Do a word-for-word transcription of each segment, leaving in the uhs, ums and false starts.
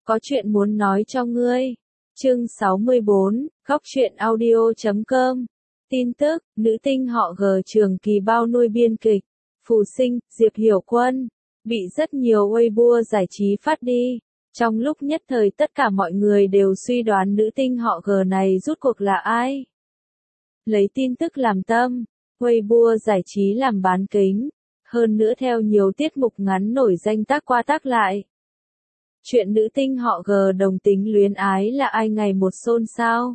có chuyện muốn nói cho ngươi. Chương sáu mươi bốn, góc truyện audio chấm com. Tin tức, nữ tinh họ G trường kỳ bao nuôi biên kịch, Phù Sinh, Diệp Hiểu Quân, bị rất nhiều Weibo giải trí phát đi. Trong lúc nhất thời tất cả mọi người đều suy đoán nữ tinh họ G này rốt cuộc là ai. Lấy tin tức làm tâm, Weibo giải trí làm bán kính, hơn nữa theo nhiều tiết mục ngắn nổi danh tác qua tác lại. Chuyện nữ tinh họ G đồng tính luyến ái là ai ngày một xôn xao.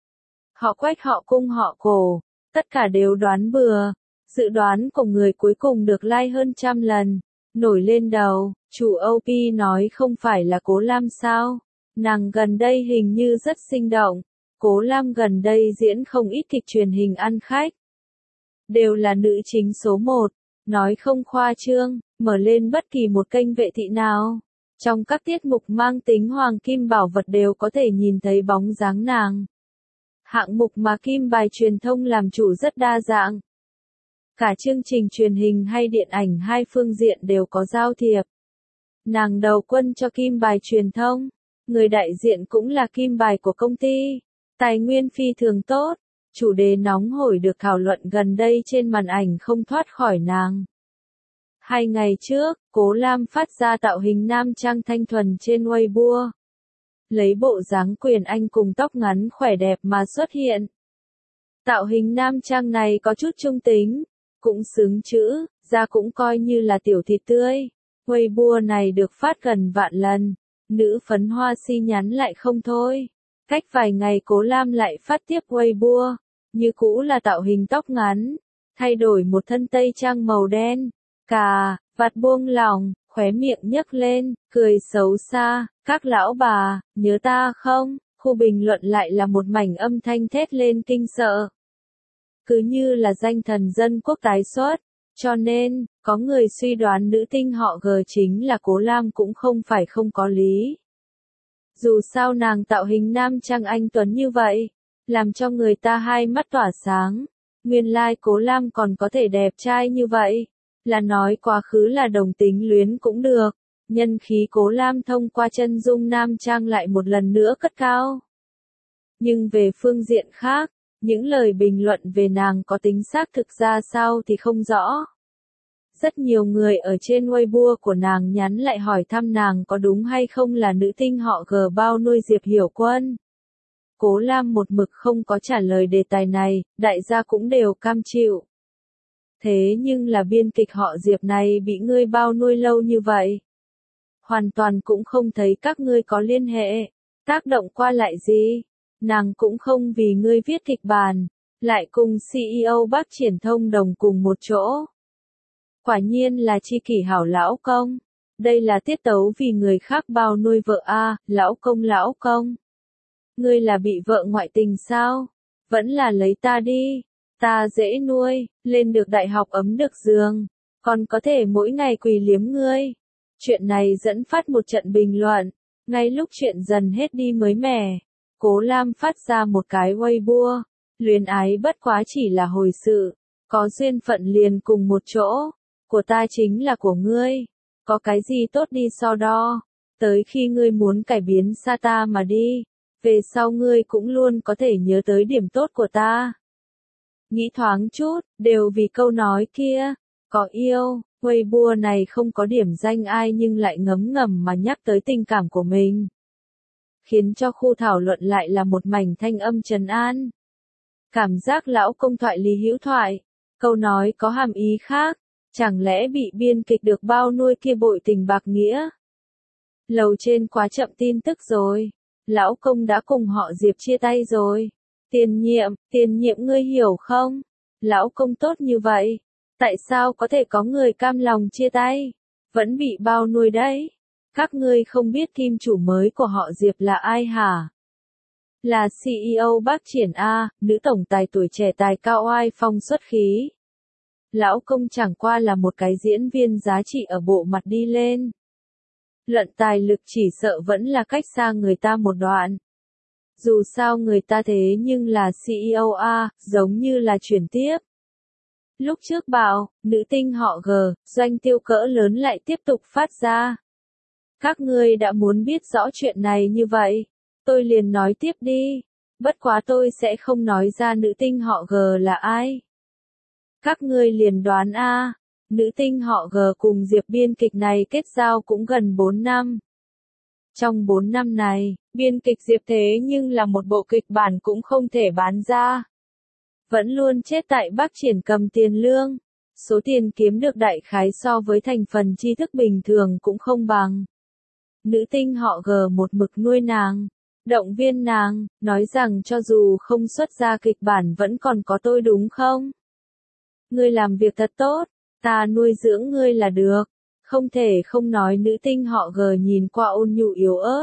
Họ Quách, họ Cung, họ Cổ, tất cả đều đoán bừa. Dự đoán của người cuối cùng được like hơn trăm lần. Nổi lên đầu, chủ ô pê nói không phải là Cố Lam sao? Nàng gần đây hình như rất sinh động. Cố Lam gần đây diễn không ít kịch truyền hình ăn khách. Đều là nữ chính số một. Nói không khoa trương, mở lên bất kỳ một kênh vệ thị nào. Trong các tiết mục mang tính hoàng kim bảo vật đều có thể nhìn thấy bóng dáng nàng. Hạng mục mà Kim Bài truyền thông làm chủ rất đa dạng. Cả chương trình truyền hình hay điện ảnh hai phương diện đều có giao thiệp. Nàng đầu quân cho Kim Bài truyền thông. Người đại diện cũng là Kim Bài của công ty. Tài nguyên phi thường tốt. Chủ đề nóng hổi được thảo luận gần đây trên màn ảnh không thoát khỏi nàng. Hai ngày trước, Cố Lam phát ra tạo hình nam trang thanh thuần trên Weibo. Lấy bộ dáng quyền Anh cùng tóc ngắn khỏe đẹp mà xuất hiện. Tạo hình nam trang này có chút trung tính, cũng xứng chữ, da cũng coi như là tiểu thịt tươi. Weibo này được phát gần vạn lần, nữ phấn hoa si nhắn lại không thôi. Cách vài ngày Cố Lam lại phát tiếp Weibo, như cũ là tạo hình tóc ngắn, thay đổi một thân tây trang màu đen, cà, vạt buông lỏng, khóe miệng nhấc lên, cười xấu xa, các lão bà, nhớ ta không? Khu bình luận lại là một mảnh âm thanh thét lên kinh sợ. Cứ như là danh thần dân quốc tái xuất, cho nên, có người suy đoán nữ tinh họ G chính là Cố Lam cũng không phải không có lý. Dù sao nàng tạo hình nam trang anh tuấn như vậy, làm cho người ta hai mắt tỏa sáng. Nguyên lai like Cố Lam còn có thể đẹp trai như vậy. Là nói quá khứ là đồng tính luyến cũng được. Nhân khí Cố Lam thông qua chân dung nam trang lại một lần nữa cất cao. Nhưng về phương diện khác, những lời bình luận về nàng có tính xác thực ra sao thì không rõ. Rất nhiều người ở trên Weibo của nàng nhắn lại hỏi thăm nàng có đúng hay không là nữ tinh họ G bao nuôi Diệp Hiểu Quân. Cố Lam một mực không có trả lời đề tài này, đại gia cũng đều cam chịu. Thế nhưng là biên kịch họ Diệp này bị ngươi bao nuôi lâu như vậy. Hoàn toàn cũng không thấy các ngươi có liên hệ, tác động qua lại gì. Nàng cũng không vì ngươi viết kịch bản, lại cùng xê e ô Bác Triển thông đồng cùng một chỗ. Quả nhiên là chi kỷ hảo lão công. Đây là tiết tấu vì người khác bao nuôi vợ a, lão công lão công. Ngươi là bị vợ ngoại tình sao? Vẫn là lấy ta đi. Ta dễ nuôi, lên được đại học ấm được giường, còn có thể mỗi ngày quỳ liếm ngươi. Chuyện này dẫn phát một trận bình luận, ngay lúc chuyện dần hết đi mới mẻ. Cố Lam phát ra một cái Weibo, luyến ái bất quá chỉ là hồi sự, có duyên phận liền cùng một chỗ, của ta chính là của ngươi, có cái gì tốt đi so đo, tới khi ngươi muốn cải biến xa ta mà đi, về sau ngươi cũng luôn có thể nhớ tới điểm tốt của ta. Nghĩ thoáng chút, đều vì câu nói kia, có yêu, Weibo này không có điểm danh ai nhưng lại ngấm ngầm mà nhắc tới tình cảm của mình. Khiến cho khu thảo luận lại là một mảnh thanh âm trấn an. Cảm giác lão công thoại lý hữu thoại, câu nói có hàm ý khác, chẳng lẽ bị biên kịch được bao nuôi kia bội tình bạc nghĩa. Lầu trên quá chậm tin tức rồi, lão công đã cùng họ Diệp chia tay rồi. Tiền nhiệm, tiền nhiệm ngươi hiểu không? Lão công tốt như vậy, tại sao có thể có người cam lòng chia tay? Vẫn bị bao nuôi đấy. Các ngươi không biết kim chủ mới của họ Diệp là ai hả? Là xê e ô Bác Triển A, nữ tổng tài tuổi trẻ tài cao oai phong xuất khí. Lão công chẳng qua là một cái diễn viên giá trị ở bộ mặt đi lên. Luận tài lực chỉ sợ vẫn là cách xa người ta một đoạn. Dù sao người ta thế nhưng là xê e ô A, giống như là chuyển tiếp. Lúc trước bảo, nữ tinh họ G, doanh tiêu cỡ lớn lại tiếp tục phát ra. Các ngươi đã muốn biết rõ chuyện này như vậy, tôi liền nói tiếp đi. Bất quá tôi sẽ không nói ra nữ tinh họ G là ai. Các ngươi liền đoán a, nữ tinh họ G cùng Diệp biên kịch này kết giao cũng gần bốn năm. Trong bốn năm này, biên kịch Diệp thế nhưng là một bộ kịch bản cũng không thể bán ra. Vẫn luôn chết tại Bắc Triển cầm tiền lương. Số tiền kiếm được đại khái so với thành phần tri thức bình thường cũng không bằng. Nữ tinh họ G một mực nuôi nàng, động viên nàng, nói rằng cho dù không xuất ra kịch bản vẫn còn có tôi đúng không? Ngươi làm việc thật tốt, ta nuôi dưỡng ngươi là được. Không thể không nói nữ tinh họ G nhìn qua ôn nhu yếu ớt.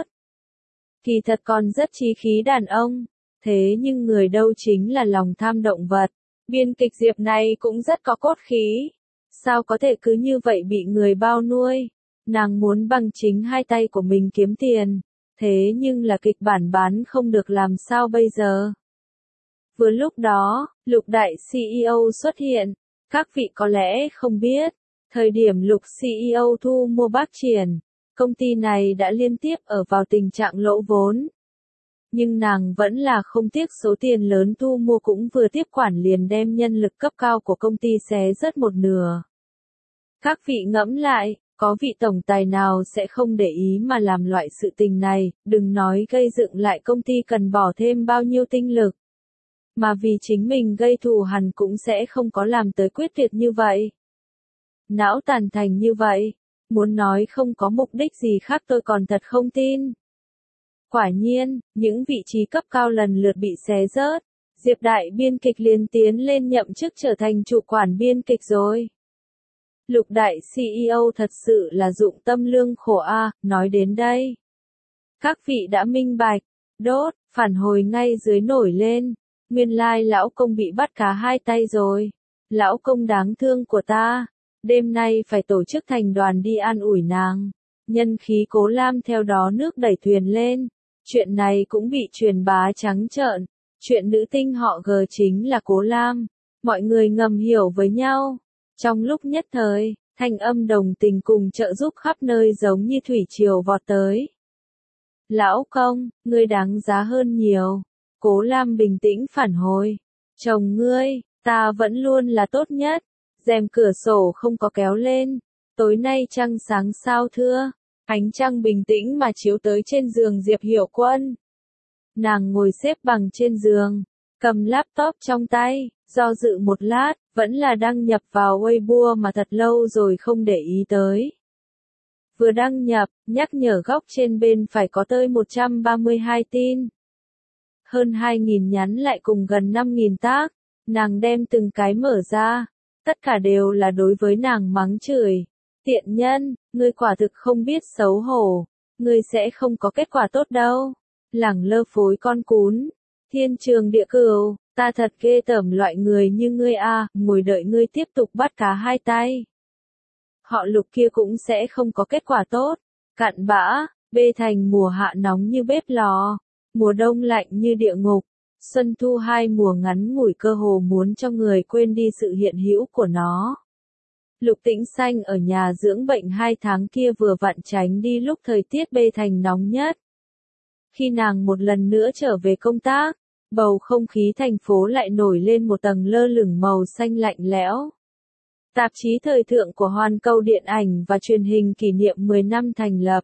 Kỳ thật còn rất chí khí đàn ông, thế nhưng người đâu chính là lòng tham động vật. Biên kịch Diệp này cũng rất có cốt khí. Sao có thể cứ như vậy bị người bao nuôi? Nàng muốn bằng chính hai tay của mình kiếm tiền. Thế nhưng là kịch bản bán không được làm sao bây giờ? Vừa lúc đó, Lục đại xê e ô xuất hiện. Các vị có lẽ không biết, thời điểm Lục xê e ô thu mua Bắc Triển, công ty này đã liên tiếp ở vào tình trạng lỗ vốn. Nhưng nàng vẫn là không tiếc số tiền lớn thu mua cũng vừa tiếp quản liền đem nhân lực cấp cao của công ty xé rớt một nửa. Các vị ngẫm lại, có vị tổng tài nào sẽ không để ý mà làm loại sự tình này, đừng nói gây dựng lại công ty cần bỏ thêm bao nhiêu tinh lực. Mà vì chính mình gây thù hằn cũng sẽ không có làm tới quyết tuyệt như vậy. Não tàn thành như vậy, muốn nói không có mục đích gì khác tôi còn thật không tin. Quả nhiên, những vị trí cấp cao lần lượt bị xé rớt, Diệp đại biên kịch liền tiến lên nhậm chức trở thành chủ quản biên kịch rồi. Lục đại xê e ô thật sự là dụng tâm lương khổ a, nói đến đây. Các vị đã minh bạch, đốt, phản hồi ngay dưới nổi lên, nguyên lai lão công bị bắt cá hai tay rồi. Lão công đáng thương của ta, đêm nay phải tổ chức thành đoàn đi an ủi nàng. Nhân khí Cố Lam theo đó nước đẩy thuyền lên. Chuyện này cũng bị truyền bá trắng trợn. Chuyện nữ tinh họ G chính là Cố Lam. Mọi người ngầm hiểu với nhau. Trong lúc nhất thời, thanh âm đồng tình cùng trợ giúp khắp nơi giống như thủy triều vọt tới. Lão công, ngươi đáng giá hơn nhiều. Cố Lam bình tĩnh phản hồi. Chồng ngươi, ta vẫn luôn là tốt nhất. Rèm cửa sổ không có kéo lên. Tối nay trăng sáng sao thưa. Ánh trăng bình tĩnh mà chiếu tới trên giường Diệp Hiểu Quân. Nàng ngồi xếp bằng trên giường, cầm laptop trong tay, do dự một lát, vẫn là đăng nhập vào Weibo mà thật lâu rồi không để ý tới. Vừa đăng nhập, nhắc nhở góc trên bên phải có tới một trăm ba mươi hai tin. Hơn hai nghìn nhắn lại cùng gần năm nghìn tác, nàng đem từng cái mở ra, tất cả đều là đối với nàng mắng chửi. Tiện nhân, ngươi quả thực không biết xấu hổ, ngươi sẽ không có kết quả tốt đâu. Lẳng lơ phối con cún, thiên trường địa cửu, ta thật ghê tởm loại người như ngươi a, ngồi đợi ngươi tiếp tục bắt cá hai tay. Họ Lục kia cũng sẽ không có kết quả tốt, cặn bã, bê thành mùa hạ nóng như bếp lò, mùa đông lạnh như địa ngục, xuân thu hai mùa ngắn ngủi cơ hồ muốn cho người quên đi sự hiện hữu của nó. Lục Tĩnh Xanh ở nhà dưỡng bệnh hai tháng kia vừa vặn tránh đi lúc thời tiết bê thành nóng nhất. Khi nàng một lần nữa trở về công tác, bầu không khí thành phố lại nổi lên một tầng lơ lửng màu xanh lạnh lẽo. Tạp chí thời thượng của Hoàn Cầu Điện ảnh và Truyền hình kỷ niệm mười năm thành lập.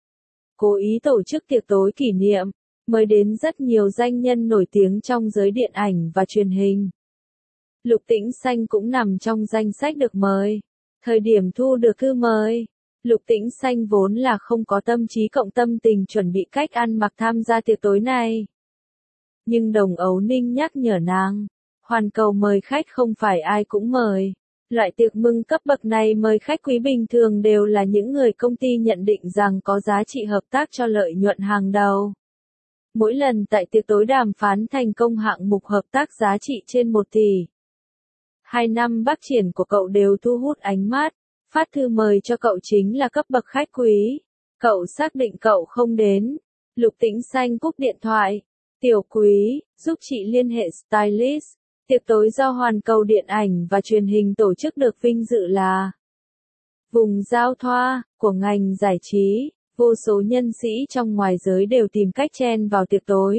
Cố ý tổ chức tiệc tối kỷ niệm, mời đến rất nhiều danh nhân nổi tiếng trong giới điện ảnh và truyền hình. Lục Tĩnh Xanh cũng nằm trong danh sách được mời. Thời điểm thu được thư mời, Lục Tĩnh Xanh vốn là không có tâm trí cộng tâm tình chuẩn bị cách ăn mặc tham gia tiệc tối này. Nhưng Đồng Ấu Ninh nhắc nhở nàng, Hoàn Cầu mời khách không phải ai cũng mời. Loại tiệc mừng cấp bậc này mời khách quý bình thường đều là những người công ty nhận định rằng có giá trị hợp tác cho lợi nhuận hàng đầu. Mỗi lần tại tiệc tối đàm phán thành công hạng mục hợp tác giá trị trên một tỷ. Hai năm Bắc Triển của cậu đều thu hút ánh mắt, phát thư mời cho cậu chính là cấp bậc khách quý. Cậu xác định cậu không đến. Lục Tĩnh Xanh cúp điện thoại. Tiểu Quý, giúp chị liên hệ stylist. Tiệc tối do Hoàn Cầu Điện ảnh và Truyền hình tổ chức được vinh dự là vùng giao thoa của ngành giải trí. Vô số nhân sĩ trong ngoài giới đều tìm cách chen vào tiệc tối.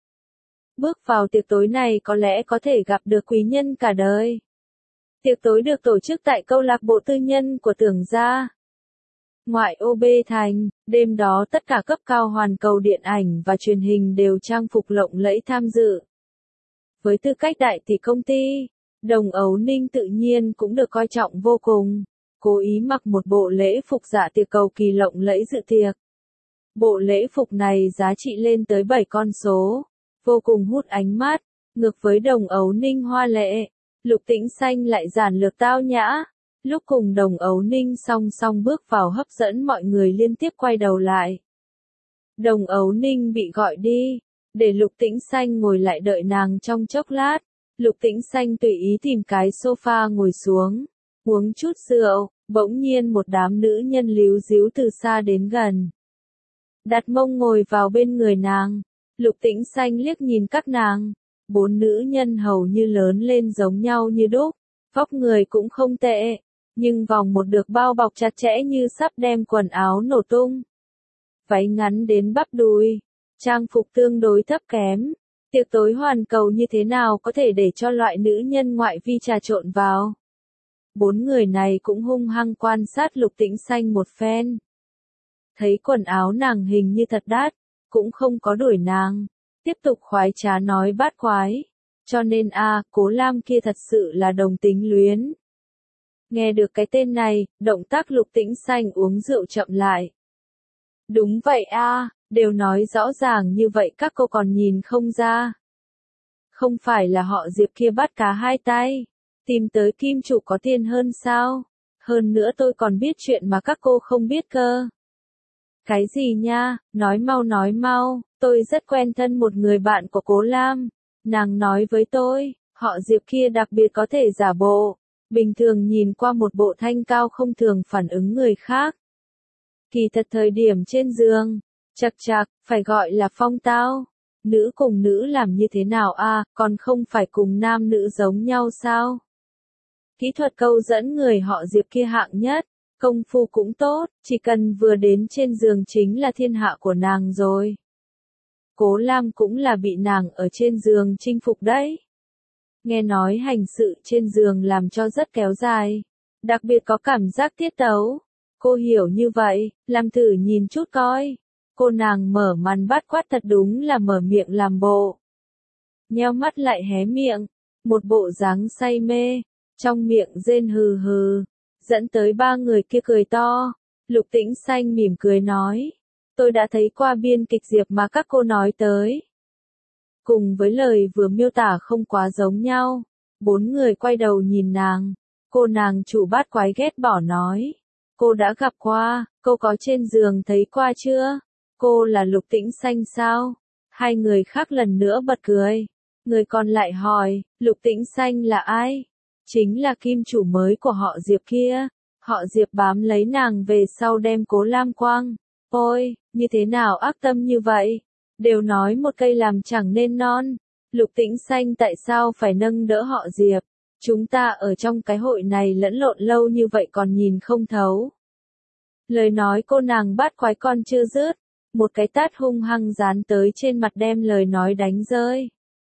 Bước vào tiệc tối này có lẽ có thể gặp được quý nhân cả đời. Tiệc tối được tổ chức tại câu lạc bộ tư nhân của Tưởng gia. Ngoại ô Bê Thành, đêm đó tất cả cấp cao hoàn cầu điện ảnh và truyền hình đều trang phục lộng lẫy tham dự. Với tư cách đại tỷ công ty, Đồng Ấu Ninh tự nhiên cũng được coi trọng vô cùng, cố ý mặc một bộ lễ phục dạ tiệc cầu kỳ lộng lẫy dự tiệc. Bộ lễ phục này giá trị lên tới bảy con số, vô cùng hút ánh mắt, ngược với Đồng Ấu Ninh hoa lệ, Lục Tĩnh Xanh lại giản lược tao nhã. Lúc cùng Đồng Ấu Ninh song song bước vào hấp dẫn mọi người liên tiếp quay đầu lại. Đồng Ấu Ninh bị gọi đi, để Lục Tĩnh Xanh ngồi lại đợi nàng trong chốc lát. Lục Tĩnh Xanh tùy ý tìm cái sofa ngồi xuống, uống chút rượu, bỗng nhiên một đám nữ nhân líu díu từ xa đến gần. Đặt mông ngồi vào bên người nàng, Lục Tĩnh Xanh liếc nhìn các nàng, bốn nữ nhân hầu như lớn lên giống nhau như đúc, vóc người cũng không tệ, nhưng vòng một được bao bọc chặt chẽ như sắp đem quần áo nổ tung. Váy ngắn đến bắp đùi, trang phục tương đối thấp kém, tiệc tối hoàn cầu như thế nào có thể để cho loại nữ nhân ngoại vi trà trộn vào. Bốn người này cũng hung hăng quan sát Lục Tĩnh Xanh một phen. Thấy quần áo nàng hình như thật đắt, cũng không có đuổi nàng, tiếp tục khoái trá nói bát quái. Cho nên a, Cố Lam kia thật sự là đồng tính luyến. Nghe được cái tên này, động tác Lục Tĩnh Xanh uống rượu chậm lại. Đúng vậy a, đều nói rõ ràng như vậy các cô còn nhìn không ra. Không phải là họ Diệp kia bắt cá hai tay, tìm tới kim chủ có tiền hơn sao? Hơn nữa tôi còn biết chuyện mà các cô không biết cơ. Cái gì nha, nói mau nói mau, tôi rất quen thân một người bạn của Cố Lam. Nàng nói với tôi, họ Diệp kia đặc biệt có thể giả bộ, bình thường nhìn qua một bộ thanh cao không thường phản ứng người khác. Kỳ thật thời điểm trên giường, chật chạc, phải gọi là phong tao. Nữ cùng nữ làm như thế nào a, à, còn không phải cùng nam nữ giống nhau sao? Kỹ thuật câu dẫn người họ Diệp kia hạng nhất, công phu cũng tốt, chỉ cần vừa đến trên giường chính là thiên hạ của nàng rồi. Cố Lam cũng là bị nàng ở trên giường chinh phục đấy. Nghe nói hành sự trên giường làm cho rất kéo dài, đặc biệt có cảm giác tiết tấu. Cô hiểu như vậy, làm thử nhìn chút coi. Cô nàng mở màn bát quát thật đúng là mở miệng làm bộ. Nheo mắt lại hé miệng, một bộ dáng say mê, trong miệng rên hừ hừ, dẫn tới ba người kia cười to. Lục Tĩnh Xanh mỉm cười nói, tôi đã thấy qua biên kịch Diệp mà các cô nói tới. Cùng với lời vừa miêu tả không quá giống nhau, bốn người quay đầu nhìn nàng, cô nàng chủ bát quái ghét bỏ nói. Cô đã gặp qua, cô có trên giường thấy qua chưa? Cô là Lục Tĩnh Xanh sao? Hai người khác lần nữa bật cười. Người còn lại hỏi, Lục Tĩnh Xanh là ai? Chính là kim chủ mới của họ Diệp kia. Họ Diệp bám lấy nàng về sau đem Cố Lam quang. Ôi, như thế nào ác tâm như vậy? Đều nói một cây làm chẳng nên non. Lục Tĩnh Xanh tại sao phải nâng đỡ họ Diệp? Chúng ta ở trong cái hội này lẫn lộn lâu như vậy còn nhìn không thấu. Lời nói cô nàng bát quái con chưa dứt, một cái tát hung hăng dán tới trên mặt đem lời nói đánh rơi.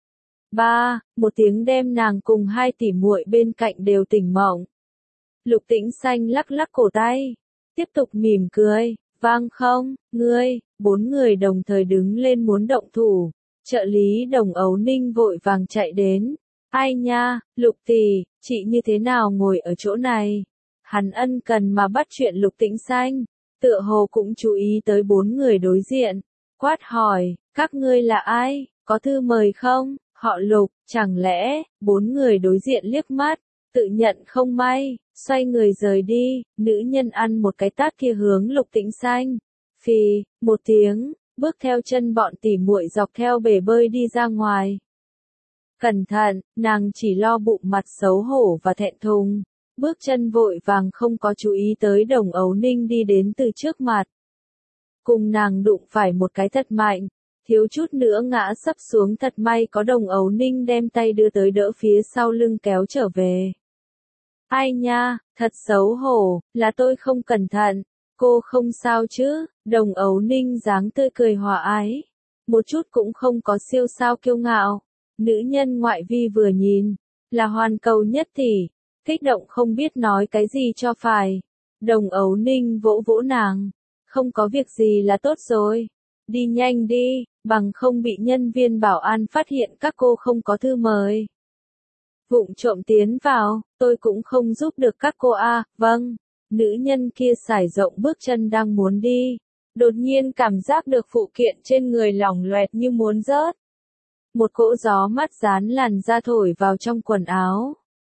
Ba, một tiếng đem nàng cùng hai tỷ muội bên cạnh đều tỉnh mộng. Lục Tĩnh Xanh lắc lắc cổ tay, tiếp tục mỉm cười, vang không, ngươi, bốn người đồng thời đứng lên muốn động thủ, trợ lý Đồng Ấu Ninh vội vàng chạy đến. Ai nha, Lục tỷ, chị như thế nào ngồi ở chỗ này? Hắn ân cần mà bắt chuyện Lục Tĩnh Xanh, tựa hồ cũng chú ý tới bốn người đối diện, quát hỏi, các ngươi là ai, có thư mời không? Họ Lục, chẳng lẽ, bốn người đối diện liếc mắt, tự nhận không may, xoay người rời đi, nữ nhân ăn một cái tát kia hướng Lục Tĩnh Xanh. Phì, một tiếng, bước theo chân bọn tỉ muội dọc theo bể bơi đi ra ngoài. Cẩn thận, nàng chỉ lo bụng mặt xấu hổ và thẹn thùng, bước chân vội vàng không có chú ý tới Đồng Ấu Ninh đi đến từ trước mặt. Cùng nàng đụng phải một cái thật mạnh, thiếu chút nữa ngã sấp xuống, thật may có Đồng Ấu Ninh đem tay đưa tới đỡ phía sau lưng kéo trở về. Ai nha, thật xấu hổ, là tôi không cẩn thận, Cô không sao chứ? Đồng Ấu Ninh dáng tươi cười hòa ái. Một chút cũng không có siêu sao kiêu ngạo. Nữ nhân ngoại vi vừa nhìn, là hoàn cầu nhất tỷ. Kích động không biết nói cái gì cho phải. Đồng Ấu Ninh vỗ vỗ nàng. Không có việc gì là tốt rồi. Đi nhanh đi, bằng không bị nhân viên bảo an phát hiện các cô không có thư mời. Vụng trộm tiến vào, tôi cũng không giúp được các cô à, vâng. Nữ nhân kia sải rộng bước chân đang muốn đi. Đột nhiên cảm giác được phụ kiện trên người lỏng loẹt như muốn rớt. Một cỗ gió mát dán làn da thổi vào trong quần áo.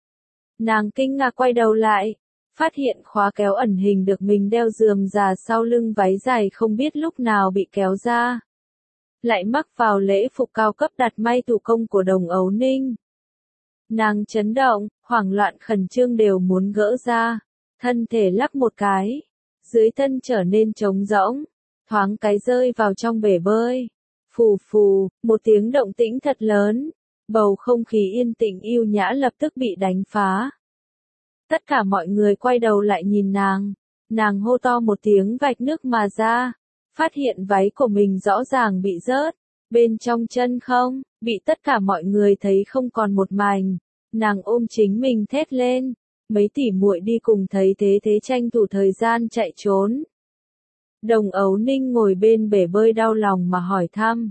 Nàng kinh ngạc quay đầu lại. Phát hiện khóa kéo ẩn hình được mình đeo rườm rà sau lưng váy dài không biết lúc nào bị kéo ra. Lại mắc vào lễ phục cao cấp đặt may thủ công của Đồng Ấu Ninh. Nàng chấn động, hoảng loạn khẩn trương đều muốn gỡ ra. Thân thể lắc một cái. Dưới thân trở nên trống rỗng. Thoáng cái rơi vào trong bể bơi. Phù phù, một tiếng động tĩnh thật lớn. Bầu không khí yên tĩnh yêu nhã lập tức bị đánh phá. Tất cả mọi người quay đầu lại nhìn nàng. Nàng hô to một tiếng vạch nước mà ra. Phát hiện váy của mình rõ ràng bị rớt. Bên trong chân không, bị tất cả mọi người thấy không còn một mảnh. Nàng ôm chính mình thét lên. Mấy tỷ muội đi cùng thấy thế thế tranh thủ thời gian chạy trốn. Đồng Ấu Ninh ngồi bên bể bơi đau lòng mà hỏi thăm.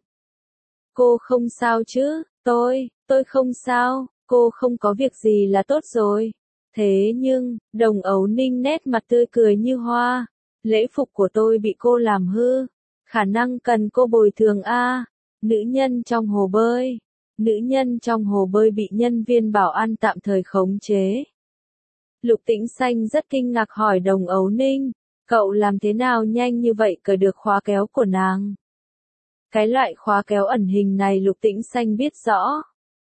Cô không sao chứ? Tôi, tôi không sao, cô không có việc gì là tốt rồi. Thế nhưng, Đồng Ấu Ninh nét mặt tươi cười như hoa. Lễ phục của tôi bị cô làm hư. Khả năng cần cô bồi thường a. Nữ nhân trong hồ bơi. Nữ nhân trong hồ bơi bị nhân viên bảo an tạm thời khống chế. Lục Tĩnh Xanh rất kinh ngạc hỏi Đồng Ấu Ninh. Cậu làm thế nào nhanh như vậy cởi được khóa kéo của nàng? Cái loại khóa kéo ẩn hình này Lục Tĩnh Xanh biết rõ.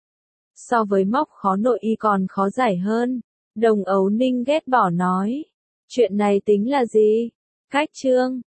So với móc khó nội y còn khó giải hơn. Đồng Ấu Ninh ghét bỏ nói. Chuyện này tính là gì? Cách trương,